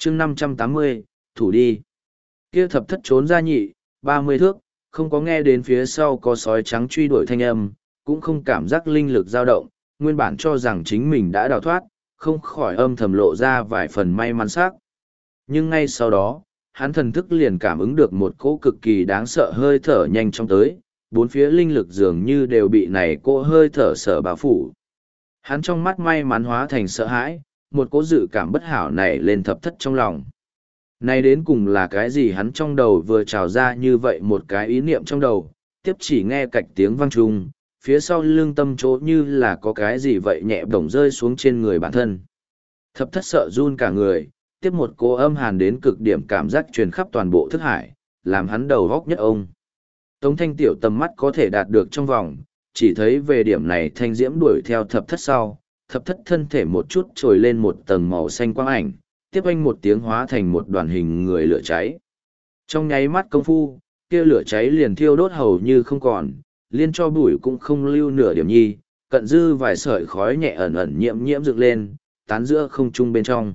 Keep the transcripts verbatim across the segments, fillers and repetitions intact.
chương năm trăm tám mươi, thủ đi. Kia thập thất trốn ra nhị, ba mươi thước, không có nghe đến phía sau có sói trắng truy đuổi thanh âm, cũng không cảm giác linh lực dao động, nguyên bản cho rằng chính mình đã đào thoát, không khỏi âm thầm lộ ra vài phần may mắn sắc. Nhưng ngay sau đó, hắn thần thức liền cảm ứng được một cỗ cực kỳ đáng sợ hơi thở nhanh chóng tới, bốn phía linh lực dường như đều bị này cỗ hơi thở sở bao phủ. Hắn trong mắt may mắn hóa thành sợ hãi, một cỗ dự cảm bất hảo nảy lên thập thất trong lòng. Này đến cùng là cái gì hắn trong đầu vừa trào ra như vậy một cái ý niệm trong đầu, tiếp chỉ nghe cạch tiếng vang trùng, phía sau lưng tâm chỗ như là có cái gì vậy nhẹ bổng rơi xuống trên người bản thân. Thập thất sợ run cả người, tiếp một cỗ âm hàn đến cực điểm cảm giác truyền khắp toàn bộ thức hải, làm hắn đầu góc nhất ông. Tống thanh tiểu tầm mắt có thể đạt được trong vòng, chỉ thấy về điểm này thanh diễm đuổi theo thập thất sau, thập thất thân thể một chút trồi lên một tầng màu xanh quang ảnh, tiếp anh một tiếng hóa thành một đoàn hình người lửa cháy. Trong nháy mắt công phu, kia lửa cháy liền thiêu đốt hầu như không còn, liên cho bụi cũng không lưu nửa điểm nhi, cận dư vài sợi khói nhẹ ẩn ẩn nhiễm nhiễm dựng lên, tán giữa không trung bên trong.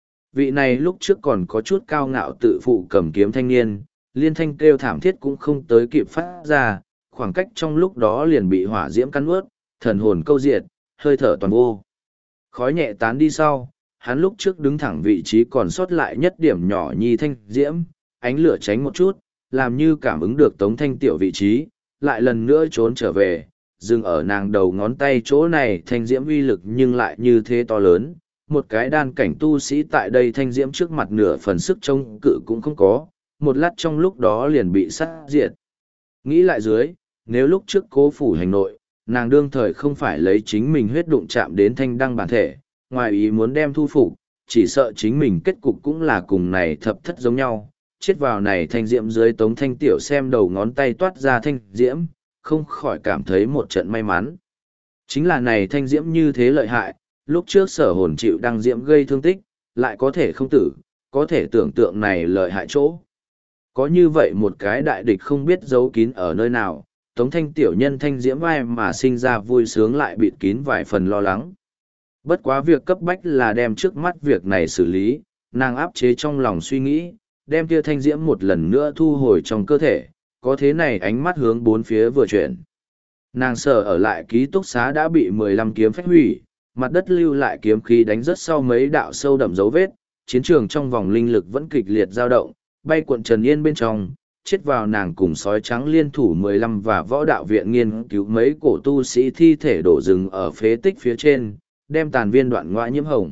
Vị này lúc trước còn có chút cao ngạo tự phụ cầm kiếm thanh niên, liên thanh kêu thảm thiết cũng không tới kịp phát ra, khoảng cách trong lúc đó liền bị hỏa diễm cắn ướt, thần hồn câu diệt, hơi thở toàn vô. Khói nhẹ tán đi sau, hắn lúc trước đứng thẳng vị trí còn sót lại nhất điểm nhỏ nhi thanh diễm, ánh lửa tránh một chút, làm như cảm ứng được Tống Thanh Tiểu vị trí, lại lần nữa trốn trở về, dừng ở nàng đầu ngón tay chỗ này thanh diễm uy lực nhưng lại như thế to lớn, một cái đan cảnh tu sĩ tại đây thanh diễm trước mặt nửa phần sức trông cự cũng không có, một lát trong lúc đó liền bị sát diệt. Nghĩ lại dưới, nếu lúc trước Cố Phủ hành nội, nàng đương thời không phải lấy chính mình huyết đụng chạm đến thanh đăng bản thể, ngoài ý muốn đem thu phục, chỉ sợ chính mình kết cục cũng là cùng này thập thất giống nhau, chết vào này thanh diễm dưới Tống Thanh Tiểu xem đầu ngón tay toát ra thanh diễm, không khỏi cảm thấy một trận may mắn. Chính là này thanh diễm như thế lợi hại, lúc trước sở hồn chịu đăng diễm gây thương tích, lại có thể không tử, có thể tưởng tượng này lợi hại chỗ. Có như vậy một cái đại địch không biết giấu kín ở nơi nào, Tống Thanh Tiểu nhân thanh diễm vai mà sinh ra vui sướng lại bịt kín vài phần lo lắng. Bất quá việc cấp bách là đem trước mắt việc này xử lý, nàng áp chế trong lòng suy nghĩ, đem kia thanh diễm một lần nữa thu hồi trong cơ thể, có thế này ánh mắt hướng bốn phía vừa chuyển. Nàng sợ ở lại ký túc xá đã bị mười lăm kiếm phách hủy, mặt đất lưu lại kiếm khí đánh rất sau mấy đạo sâu đậm dấu vết, chiến trường trong vòng linh lực vẫn kịch liệt dao động, bay cuộn trần yên bên trong, chết vào nàng cùng sói trắng liên thủ mười lăm và võ đạo viện nghiên cứu mấy cổ tu sĩ thi thể đổ rừng ở phế tích phía trên, đem tàn viên đoạn ngoại nhiễm hồng.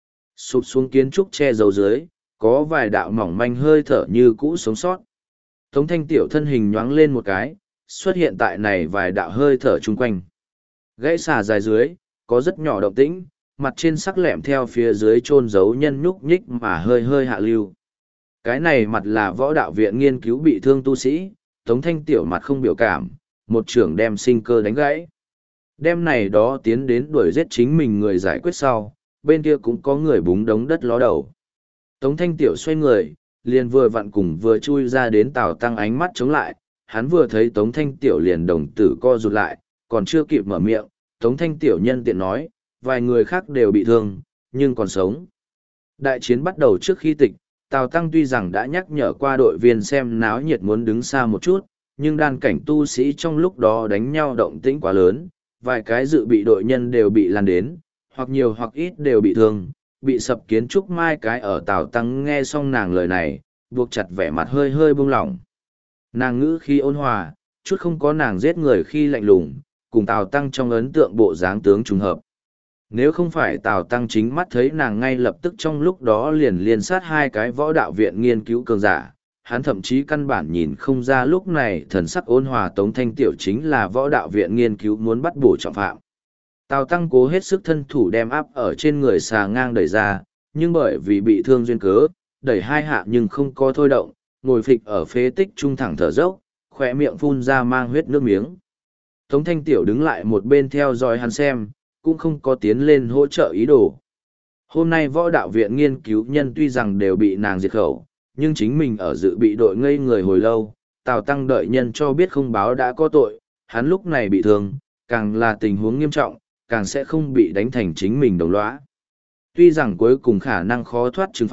Sụp xuống kiến trúc che dấu dưới, có vài đạo mỏng manh hơi thở như cũ sống sót. Tống Thanh Tiểu thân hình nhoáng lên một cái, xuất hiện tại này vài đạo hơi thở chung quanh. Gãy xà dài dưới, có rất nhỏ động tĩnh, mặt trên sắc lẹm theo phía dưới chôn giấu nhân nhúc nhích mà hơi hơi hạ lưu. Cái này mặt là võ đạo viện nghiên cứu bị thương tu sĩ, Tống Thanh Tiểu mặt không biểu cảm, một trưởng đem sinh cơ đánh gãy. Đem này đó tiến đến đuổi giết chính mình người giải quyết sau, bên kia cũng có người búng đống đất ló đầu. Tống Thanh Tiểu xoay người, liền vừa vặn cùng vừa chui ra đến Tào Tăng ánh mắt chống lại, hắn vừa thấy Tống Thanh Tiểu liền đồng tử co rụt lại, còn chưa kịp mở miệng, Tống Thanh Tiểu nhân tiện nói, vài người khác đều bị thương, nhưng còn sống. Đại chiến bắt đầu trước khi tịch, Tào Tăng tuy rằng đã nhắc nhở qua đội viên xem náo nhiệt muốn đứng xa một chút, nhưng đan cảnh tu sĩ trong lúc đó đánh nhau động tĩnh quá lớn, vài cái dự bị đội nhân đều bị lan đến, hoặc nhiều hoặc ít đều bị thương, bị sập kiến trúc mai cái ở Tào Tăng nghe xong nàng lời này, buộc chặt vẻ mặt hơi hơi buông lỏng. Nàng ngữ khi ôn hòa, chút không có nàng giết người khi lạnh lùng, cùng Tào Tăng trong ấn tượng bộ dáng tướng trùng hợp. Nếu không phải Tào Tăng chính mắt thấy nàng ngay lập tức trong lúc đó liền liên sát hai cái võ đạo viện nghiên cứu cường giả, hắn thậm chí căn bản nhìn không ra lúc này thần sắc ôn hòa Tống Thanh Tiểu chính là võ đạo viện nghiên cứu muốn bắt bổ trọng phạm. Tào Tăng cố hết sức thân thủ đem áp ở trên người xà ngang đẩy ra, nhưng bởi vì bị thương duyên cớ, đẩy hai hạ nhưng không có thôi động, ngồi phịch ở phế tích trung thẳng thở dốc, khỏe miệng phun ra mang huyết nước miếng. Tống Thanh Tiểu đứng lại một bên theo dõi hắn xem, cũng không có tiến lên hỗ trợ ý đồ. Hôm nay võ đạo viện nghiên cứu nhân tuy rằng đều bị nàng diệt khẩu, nhưng chính mình ở dự bị đội ngây người hồi lâu, Tào Tăng đợi nhân cho biết không báo đã có tội, hắn lúc này bị thương, càng là tình huống nghiêm trọng, càng sẽ không bị đánh thành chính mình đồng lõa. Tuy rằng cuối cùng khả năng khó thoát trừng phạt,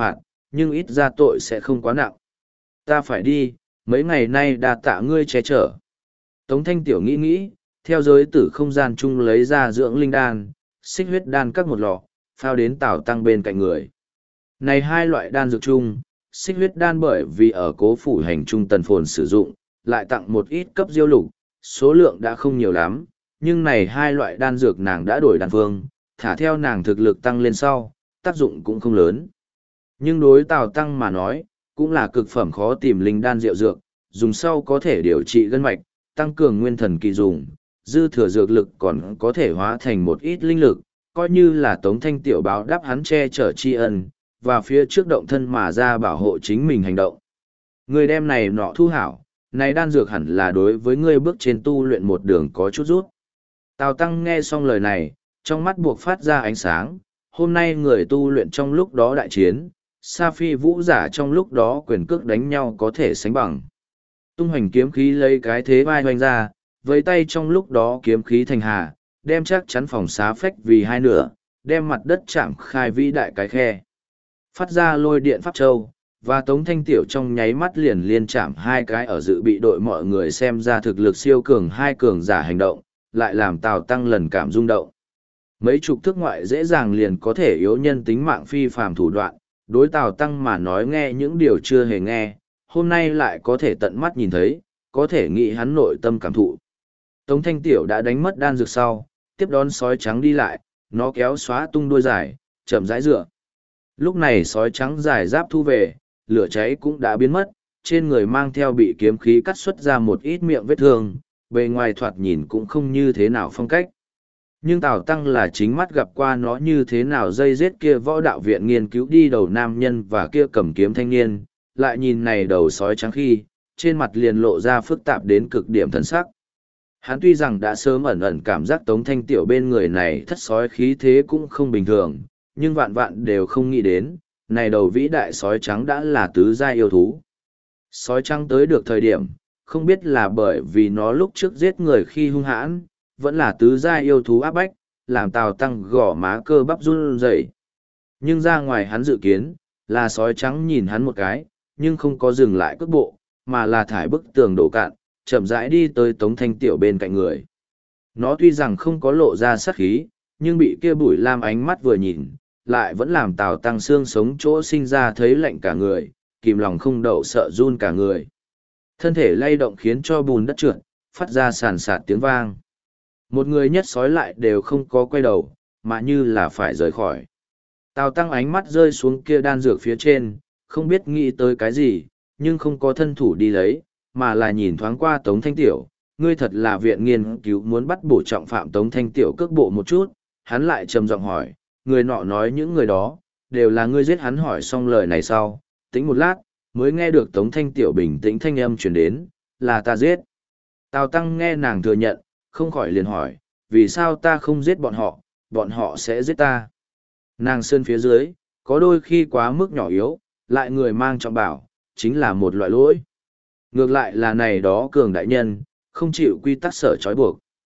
nhưng ít ra tội sẽ không quá nặng. Ta phải đi, mấy ngày nay đa tạ ngươi che chở. Tống Thanh Tiểu nghĩ nghĩ, theo giới tử không gian chung lấy ra dưỡng linh đan, xích huyết đan các một lọ, phao đến Tào Tăng bên cạnh người. Này hai loại đan dược chung, xích huyết đan bởi vì ở cố phủ hành trung tần phồn sử dụng, lại tặng một ít cấp diêu lục, số lượng đã không nhiều lắm, nhưng này hai loại đan dược nàng đã đổi đan phương, thả theo nàng thực lực tăng lên sau, tác dụng cũng không lớn. Nhưng đối Tào Tăng mà nói, cũng là cực phẩm khó tìm linh đan diệu dược, dùng sau có thể điều trị gân mạch, tăng cường nguyên thần kỳ dùng, dư thừa dược lực còn có thể hóa thành một ít linh lực, coi như là Tống Thanh Tiểu báo đáp hắn che chở tri ân, và phía trước động thân mà ra bảo hộ chính mình hành động. Người đem này nọ thu hảo, này đan dược hẳn là đối với ngươi bước trên tu luyện một đường có chút rút. Tào Tăng nghe xong lời này, trong mắt buộc phát ra ánh sáng, hôm nay người tu luyện trong lúc đó đại chiến, Sa Phi vũ giả trong lúc đó quyền cước đánh nhau có thể sánh bằng. Tung hoành kiếm khí lấy cái thế vai hoành ra, với tay trong lúc đó kiếm khí thành hà, đem chắc chắn phòng xá phách vì hai nửa, đem mặt đất chạm khai vĩ đại cái khe. Phát ra lôi điện pháp châu, và Tống Thanh Tiểu trong nháy mắt liền liên chạm hai cái ở dự bị đội mọi người xem ra thực lực siêu cường hai cường giả hành động, lại làm Tào Tăng lần cảm rung động. Mấy chục thước ngoại dễ dàng liền có thể yếu nhân tính mạng phi phàm thủ đoạn, đối Tào Tăng mà nói nghe những điều chưa hề nghe, hôm nay lại có thể tận mắt nhìn thấy, có thể nghĩ hắn nội tâm cảm thụ. Tống Thanh Tiểu đã đánh mất đan dược sau, tiếp đón sói trắng đi lại, nó kéo xóa tung đuôi dài, chậm rãi dựa. Lúc này sói trắng dài giáp thu về, lửa cháy cũng đã biến mất, trên người mang theo bị kiếm khí cắt xuất ra một ít miệng vết thương, bề ngoài thoạt nhìn cũng không như thế nào phong cách. Nhưng Tào Tăng là chính mắt gặp qua nó như thế nào dây giết kia võ đạo viện nghiên cứu đi đầu nam nhân và kia cầm kiếm thanh niên, lại nhìn này đầu sói trắng khi, trên mặt liền lộ ra phức tạp đến cực điểm thần sắc. Hắn tuy rằng đã sớm ẩn ẩn cảm giác Tống Thanh Tiểu bên người này thất sói khí thế cũng không bình thường, nhưng vạn vạn đều không nghĩ đến, này đầu vĩ đại sói trắng đã là tứ giai yêu thú. Sói trắng tới được thời điểm, không biết là bởi vì nó lúc trước giết người khi hung hãn, vẫn là tứ giai yêu thú áp bách, làm Tào Tăng gõ má cơ bắp run rẩy. Nhưng ra ngoài hắn dự kiến, là sói trắng nhìn hắn một cái, nhưng không có dừng lại cước bộ, mà là thải bức tường đổ cạn, chậm rãi đi tới Tống Thanh Tiểu bên cạnh người. Nó tuy rằng không có lộ ra sát khí, nhưng bị kia bụi lam ánh mắt vừa nhìn, lại vẫn làm Tào Tăng xương sống chỗ sinh ra thấy lạnh cả người, kìm lòng không đậu sợ run cả người. Thân thể lay động khiến cho bùn đất trượt, phát ra sàn sạt tiếng vang. Một người nhất sói lại đều không có quay đầu, mà như là phải rời khỏi. Tào Tăng ánh mắt rơi xuống kia đan dược phía trên, không biết nghĩ tới cái gì, nhưng không có thân thủ đi lấy, mà là nhìn thoáng qua Tống Thanh Tiểu. Ngươi thật là viện nghiên cứu muốn bắt bổ trọng phạm Tống Thanh Tiểu cước bộ một chút, hắn lại trầm giọng hỏi, người nọ nói những người đó, đều là ngươi giết hắn. Hỏi xong lời này sau, tính một lát, mới nghe được Tống Thanh Tiểu bình tĩnh thanh âm truyền đến, là ta giết. Tào Tăng nghe nàng thừa nhận, không khỏi liền hỏi, vì sao ta không giết bọn họ, bọn họ sẽ giết ta. Nàng sơn phía dưới, có đôi khi quá mức nhỏ yếu, lại người mang trọng bảo, chính là một loại lỗi. Ngược lại là này đó cường đại nhân, không chịu quy tắc sở trói buộc.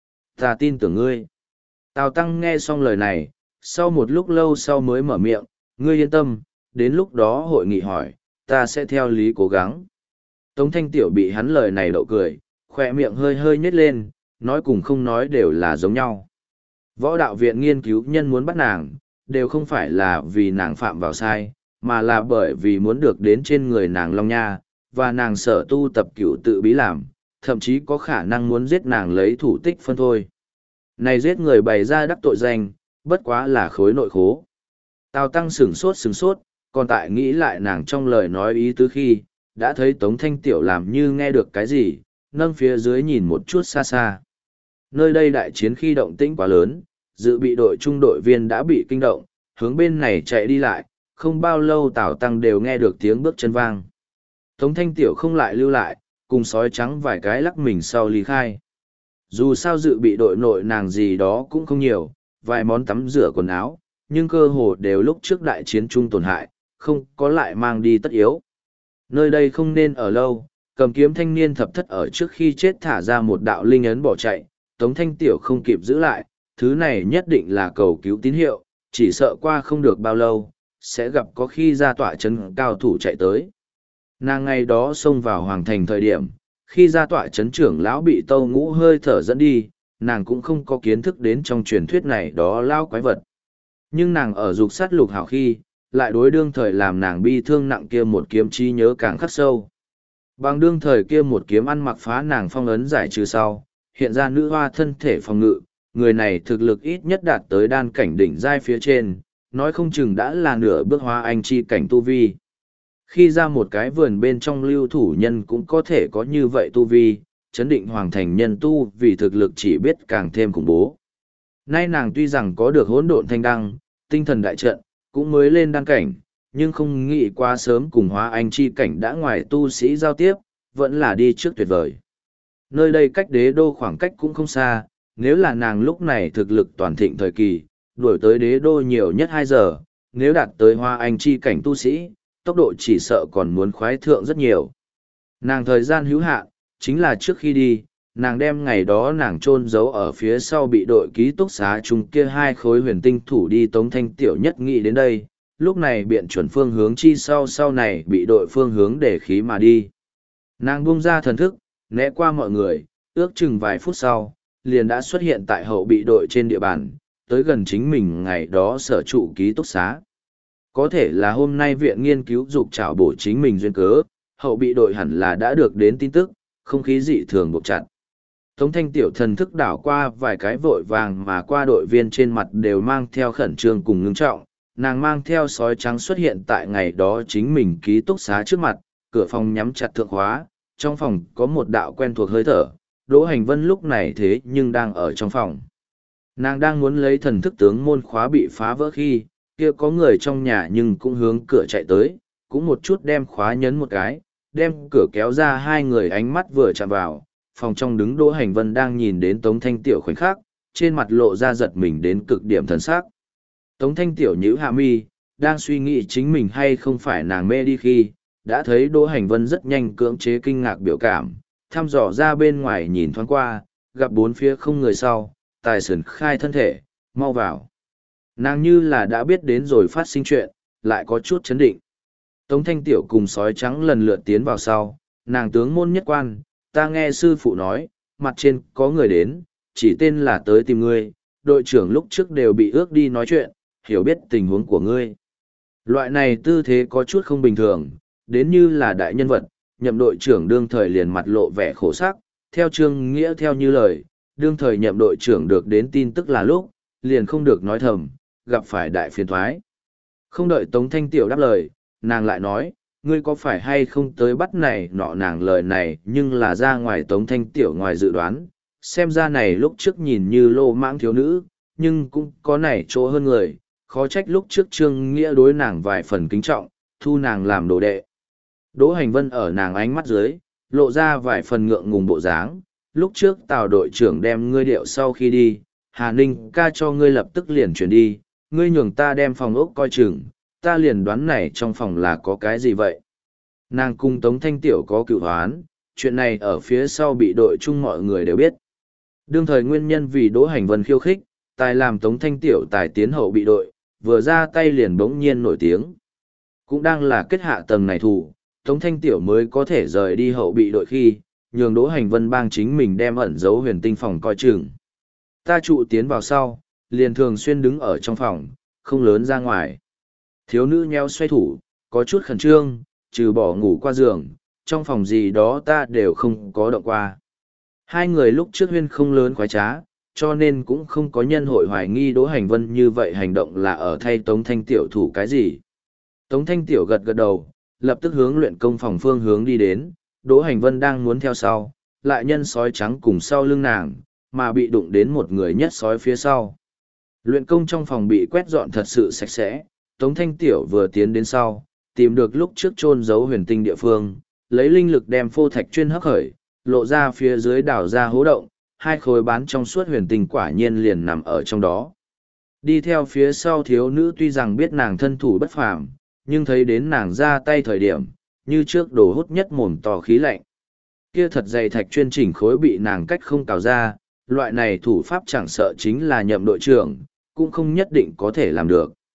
Ta tin tưởng ngươi. Tào Tăng nghe xong lời này, sau một lúc lâu sau mới mở miệng, ngươi yên tâm, đến lúc đó hội nghị hỏi, ta sẽ theo lý cố gắng. Tống Thanh Tiểu bị hắn lời này đậu cười, khỏe miệng hơi hơi nhếch lên, nói cùng không nói đều là giống nhau. Võ đạo viện nghiên cứu nhân muốn bắt nàng, đều không phải là vì nàng phạm vào sai, mà là bởi vì muốn được đến trên người nàng Long Nha, và nàng sở tu tập cửu tự bí làm, thậm chí có khả năng muốn giết nàng lấy thủ tích phân thôi. Này giết người bày ra đắc tội danh, bất quá là khối nội khố. Tào Tăng sửng sốt sửng sốt, còn tại nghĩ lại nàng trong lời nói ý tứ khi, đã thấy Tống Thanh Tiểu làm như nghe được cái gì, nâng phía dưới nhìn một chút xa xa. Nơi đây đại chiến khi động tĩnh quá lớn, dự bị đội trung đội viên đã bị kinh động, hướng bên này chạy đi lại, không bao lâu Tào Tăng đều nghe được tiếng bước chân vang. Tống Thanh Tiểu không lại lưu lại, cùng sói trắng vài cái lắc mình sau ly khai. Dù sao dự bị đội nội nàng gì đó cũng không nhiều, vài món tắm rửa quần áo, nhưng cơ hồ đều lúc trước đại chiến chung tổn hại, không có lại mang đi tất yếu. Nơi đây không nên ở lâu, cầm kiếm thanh niên thập thất ở trước khi chết thả ra một đạo linh ấn bỏ chạy, Tống Thanh Tiểu không kịp giữ lại, thứ này nhất định là cầu cứu tín hiệu, chỉ sợ qua không được bao lâu, sẽ gặp có khi ra tọa trấn cao thủ chạy tới. Nàng ngày đó xông vào hoàng thành thời điểm, khi ra tọa trấn trưởng lão bị Tâu Ngũ hơi thở dẫn đi, nàng cũng không có kiến thức đến trong truyền thuyết này đó lao quái vật. Nhưng nàng ở dục sát lục hảo khi, lại đối đương thời làm nàng bi thương nặng kia một kiếm trí nhớ càng khắc sâu. Bằng đương thời kia một kiếm ăn mặc phá nàng phong ấn giải trừ sau, hiện ra nữ hoa thân thể phòng ngự, người này thực lực ít nhất đạt tới đan cảnh đỉnh giai phía trên, nói không chừng đã là nửa bước hóa anh chi cảnh tu vi. Khi ra một cái vườn bên trong lưu thủ nhân cũng có thể có như vậy tu vi, chấn định hoàng thành nhân tu vì thực lực chỉ biết càng thêm khủng bố. Nay nàng tuy rằng có được hỗn độn thanh đăng, tinh thần đại trận, cũng mới lên đăng cảnh, nhưng không nghĩ quá sớm cùng hóa anh chi cảnh đã ngoài tu sĩ giao tiếp, vẫn là đi trước tuyệt vời. Nơi đây cách đế đô khoảng cách cũng không xa, nếu là nàng lúc này thực lực toàn thịnh thời kỳ, đuổi tới đế đô nhiều nhất hai giờ, nếu đạt tới hóa anh chi cảnh tu sĩ, tốc độ chỉ sợ còn muốn khoái thượng rất nhiều. Nàng thời gian hữu hạn, chính là trước khi đi, nàng đem ngày đó nàng chôn giấu ở phía sau bị đội ký túc xá chung kia hai khối huyền tinh thủ đi Tống Thanh Tiểu nhất nghĩ đến đây, lúc này biện chuẩn phương hướng chi sau sau này bị đội phương hướng để khí mà đi. Nàng buông ra thần thức, né qua mọi người, ước chừng vài phút sau, liền đã xuất hiện tại hậu bị đội trên địa bàn, tới gần chính mình ngày đó sở trụ ký túc xá. Có thể là hôm nay viện nghiên cứu dục trảo bổ chính mình duyên cớ, hậu bị đội hẳn là đã được đến tin tức, không khí dị thường buộc chặt. Tống Thanh Tiểu thần thức đảo qua vài cái vội vàng mà qua đội viên trên mặt đều mang theo khẩn trương cùng ngưng trọng, nàng mang theo sói trắng xuất hiện tại ngày đó chính mình ký túc xá trước mặt, cửa phòng nhắm chặt thượng khóa, trong phòng có một đạo quen thuộc hơi thở, Đỗ Hành Vân lúc này thế nhưng đang ở trong phòng. Nàng đang muốn lấy thần thức tướng môn khóa bị phá vỡ khi, kia có người trong nhà nhưng cũng hướng cửa chạy tới, cũng một chút đem khóa nhấn một cái, đem cửa kéo ra hai người ánh mắt vừa chạm vào, phòng trong đứng Đỗ Hành Vân đang nhìn đến Tống Thanh Tiểu khoảnh khắc, trên mặt lộ ra giật mình đến cực điểm thần sắc. Tống Thanh Tiểu nhíu hạ mi, đang suy nghĩ chính mình hay không phải nàng mê đi khi, đã thấy Đỗ Hành Vân rất nhanh cưỡng chế kinh ngạc biểu cảm, thăm dò ra bên ngoài nhìn thoáng qua, gặp bốn phía không người sau, tài sườn khai thân thể, mau vào. Nàng như là đã biết đến rồi phát sinh chuyện, lại có chút chấn định. Tống Thanh Tiểu cùng sói trắng lần lượt tiến vào sau, nàng tướng môn nhất quan, ta nghe sư phụ nói, mặt trên có người đến, chỉ tên là tới tìm ngươi, đội trưởng lúc trước đều bị ước đi nói chuyện, hiểu biết tình huống của ngươi. Loại này tư thế có chút không bình thường, đến như là đại nhân vật, nhậm đội trưởng đương thời liền mặt lộ vẻ khổ sắc, theo Trương Nghĩa theo như lời, đương thời nhậm đội trưởng được đến tin tức là lúc, liền không được nói thầm, gặp phải đại phiền thoái. Không đợi Tống Thanh Tiểu đáp lời, nàng lại nói, ngươi có phải hay không tới bắt này nọ nàng lời này nhưng là ra ngoài Tống Thanh Tiểu ngoài dự đoán, xem ra này lúc trước nhìn như lô mãng thiếu nữ, nhưng cũng có này chỗ hơn người, khó trách lúc trước Trương Nghĩa đối nàng vài phần kính trọng, thu nàng làm đồ đệ. Đỗ Hành Vân ở nàng ánh mắt dưới, lộ ra vài phần ngượng ngùng bộ dáng, lúc trước Tào đội trưởng đem ngươi điệu sau khi đi, Hà Ninh ca cho ngươi lập tức liền chuyển đi, ngươi nhường ta đem phòng ốc coi chừng, ta liền đoán này trong phòng là có cái gì vậy. Nàng cung Tống Thanh Tiểu có cựu hoán, chuyện này ở phía sau bị đội chung mọi người đều biết. Đương thời nguyên nhân vì Đỗ Hành Vân khiêu khích, tài làm Tống Thanh Tiểu tài tiến hậu bị đội, vừa ra tay liền bỗng nhiên nổi tiếng. Cũng đang là kết hạ tầng này thủ, Tống Thanh Tiểu mới có thể rời đi hậu bị đội khi, nhường Đỗ Hành Vân bang chính mình đem ẩn giấu huyền tinh phòng coi chừng. Ta trụ tiến vào sau, liền thường xuyên đứng ở trong phòng, không lớn ra ngoài. Thiếu nữ nheo xoay thủ, có chút khẩn trương, trừ bỏ ngủ qua giường, trong phòng gì đó ta đều không có động qua. Hai người lúc trước huyên không lớn khoái trá, cho nên cũng không có nhân hội hoài nghi Đỗ Hành Vân như vậy hành động là ở thay Tống Thanh Tiểu thủ cái gì. Tống Thanh Tiểu gật gật đầu, lập tức hướng luyện công phòng phương hướng đi đến, Đỗ Hành Vân đang muốn theo sau, lại nhân sói trắng cùng sau lưng nàng, mà bị đụng đến một người nhất sói phía sau. Luyện công trong phòng bị quét dọn thật sự sạch sẽ, Tống Thanh Tiểu vừa tiến đến sau, tìm được lúc trước chôn giấu huyền tinh địa phương, lấy linh lực đem phô thạch chuyên hấp khởi, lộ ra phía dưới đảo ra hố động, hai khối bán trong suốt huyền tinh quả nhiên liền nằm ở trong đó. Đi theo phía sau thiếu nữ tuy rằng biết nàng thân thủ bất phàm, nhưng thấy đến nàng ra tay thời điểm, như trước đồ hút nhất mồm to khí lạnh. Kia thật dày thạch chuyên chỉnh khối bị nàng cách không cào ra, loại này thủ pháp chẳng sợ chính là nhậm đội trưởng, cũng không nhất định có thể làm được.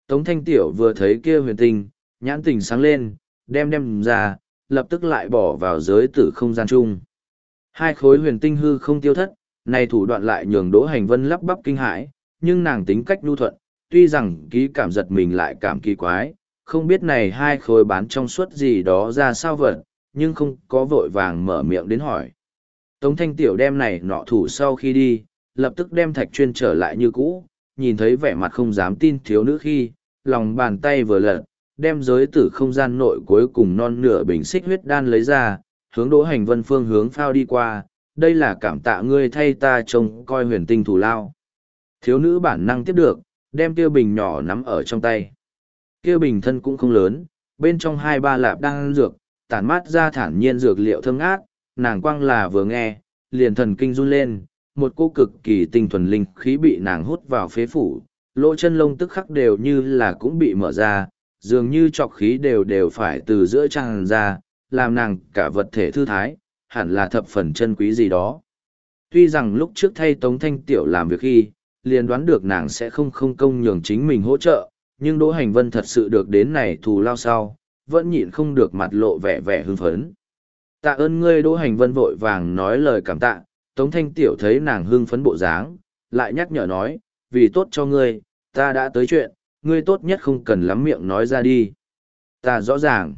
Tống Thanh Tiểu vừa thấy kia huyền tinh, nhãn tình sáng lên, đem đem ra, lập tức lại bỏ vào giới tử không gian chung. Hai khối huyền tinh hư không tiêu thất, này thủ đoạn lại nhường Đỗ Hành Vân lắp bắp kinh hãi, nhưng nàng tính cách nhu thuận, tuy rằng ký cảm giật mình lại cảm kỳ quái, không biết này hai khối bán trong suốt gì đó ra sao vật, nhưng không có vội vàng mở miệng đến hỏi. Tống Thanh Tiểu đem này nọ thủ sau khi đi, lập tức đem thạch chuyên trở lại như cũ, nhìn thấy vẻ mặt không dám tin thiếu nữ khi, lòng bàn tay vừa lật, đem giới tử không gian nội cuối cùng non nửa bình xích huyết đan lấy ra, hướng Đỗ Hành Vân phương hướng phao đi qua, đây là cảm tạ ngươi thay ta trông coi huyền tinh thủ lao. Thiếu nữ bản năng tiếp được, đem kia bình nhỏ nắm ở trong tay. Kia bình thân cũng không lớn, bên trong hai ba lạp đang dược, tản mát ra thản nhiên dược liệu thơm ngát, nàng quăng là vừa nghe, liền thần kinh run lên, một cô cực kỳ tinh thuần linh khí bị nàng hút vào phế phủ, lỗ chân lông tức khắc đều như là cũng bị mở ra, dường như trọc khí đều đều phải từ giữa tràn ra, làm nàng cả vật thể thư thái, hẳn là thập phần chân quý gì đó. Tuy rằng lúc trước thay Tống Thanh Tiểu làm việc khi, liền đoán được nàng sẽ không không công nhường chính mình hỗ trợ, nhưng Đỗ Hành Vân thật sự được đến này thù lao sau, vẫn nhịn không được mặt lộ vẻ vẻ hưng phấn. Tạ ơn ngươi. Đỗ Hành Vân vội vàng nói lời cảm tạ, Tống Thanh Tiểu thấy nàng hưng phấn bộ dáng, lại nhắc nhở nói, vì tốt cho ngươi, ta đã tới chuyện, ngươi tốt nhất không cần lắm miệng nói ra đi. Ta rõ ràng.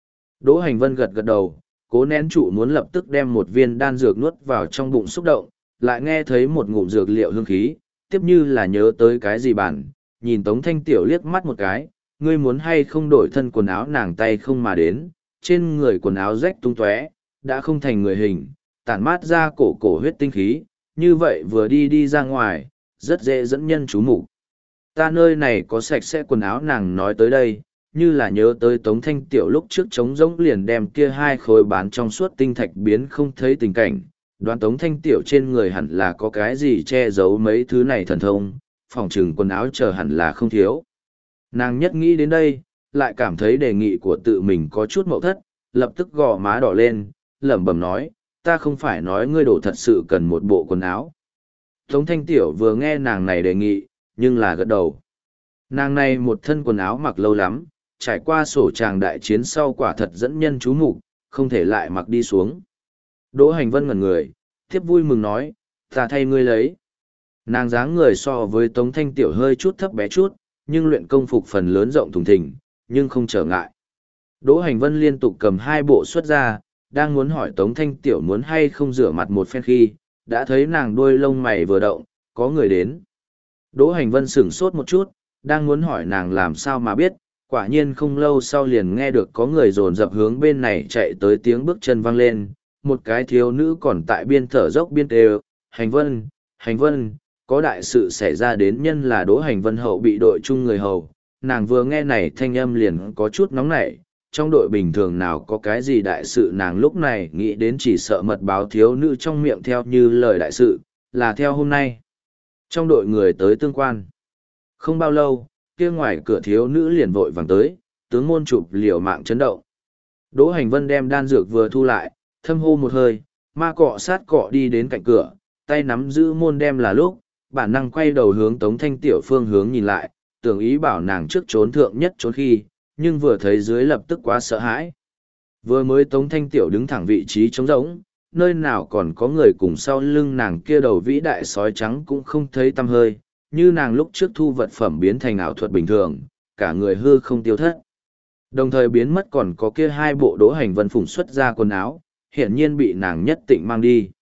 Đỗ Hành Vân gật gật đầu, cố nén trụ muốn lập tức đem một viên đan dược nuốt vào trong bụng xúc động, lại nghe thấy một ngụm dược liệu hương khí, tiếp như là nhớ tới cái gì bản, nhìn Tống Thanh Tiểu liếc mắt một cái, ngươi muốn hay không đổi thân quần áo, nàng tay không mà đến, trên người quần áo rách tung tóe, đã không thành người hình, tản mát ra cổ cổ huyết tinh khí, như vậy vừa đi đi ra ngoài, rất dễ dẫn nhân chú mục. Ta nơi này có sạch sẽ quần áo, nàng nói tới đây, như là nhớ tới Tống Thanh Tiểu lúc trước trống rỗng liền đem kia hai khối bán trong suốt tinh thạch biến không thấy tình cảnh, đoán Tống Thanh Tiểu trên người hẳn là có cái gì che giấu mấy thứ này thần thông, phòng trừng quần áo chờ hẳn là không thiếu. Nàng nhất nghĩ đến đây, lại cảm thấy đề nghị của tự mình có chút mậu thất, lập tức gò má đỏ lên, lẩm bẩm nói, ta không phải nói ngươi đổ thật sự cần một bộ quần áo. Tống Thanh Tiểu vừa nghe nàng này đề nghị, nhưng là gật đầu. Nàng này một thân quần áo mặc lâu lắm, trải qua sổ tràng đại chiến sau quả thật dẫn nhân chú mục, không thể lại mặc đi xuống. Đỗ Hành Vân ngẩn người, tiếp vui mừng nói, ta thay ngươi lấy. Nàng dáng người so với Tống Thanh Tiểu hơi chút thấp bé chút, nhưng luyện công phục phần lớn rộng thùng thình, nhưng không trở ngại. Đỗ Hành Vân liên tục cầm hai bộ xuất ra, đang muốn hỏi Tống Thanh Tiểu muốn hay không rửa mặt một phen khi, đã thấy nàng đuôi lông mày vừa động, có người đến. Đỗ Hành Vân sửng sốt một chút, đang muốn hỏi nàng làm sao mà biết, quả nhiên không lâu sau liền nghe được có người dồn dập hướng bên này chạy tới, tiếng bước chân vang lên, một cái thiếu nữ còn tại biên thở dốc biên đều, Hành Vân, Hành Vân, có đại sự xảy ra đến, nhân là Đỗ Hành Vân hậu bị đội chung người hầu, nàng vừa nghe này thanh âm liền có chút nóng nảy, trong đội bình thường nào có cái gì đại sự, nàng lúc này nghĩ đến chỉ sợ mật báo thiếu nữ trong miệng theo như lời đại sự, là theo hôm nay. Trong đội người tới tương quan. Không bao lâu, kia ngoài cửa thiếu nữ liền vội vàng tới, tướng môn chụp liều mạng chấn động. Đỗ Hành Vân đem đan dược vừa thu lại, thâm hô một hơi, ma cọ sát cọ đi đến cạnh cửa, tay nắm giữ môn đem là lúc, bản năng quay đầu hướng Tống Thanh Tiểu phương hướng nhìn lại, tưởng ý bảo nàng trước trốn thượng nhất trốn khi, nhưng vừa thấy dưới lập tức quá sợ hãi. Vừa mới Tống Thanh Tiểu đứng thẳng vị trí trống rỗng, nơi nào còn có người cùng sau lưng nàng kia đầu vĩ đại sói trắng cũng không thấy tăm hơi, như nàng lúc trước thu vật phẩm biến thành ảo thuật bình thường, cả người hư không tiêu thất. Đồng thời biến mất còn có kia hai bộ Đỗ Hành Vân phủng xuất ra quần áo, hiển nhiên bị nàng nhất tịnh mang đi.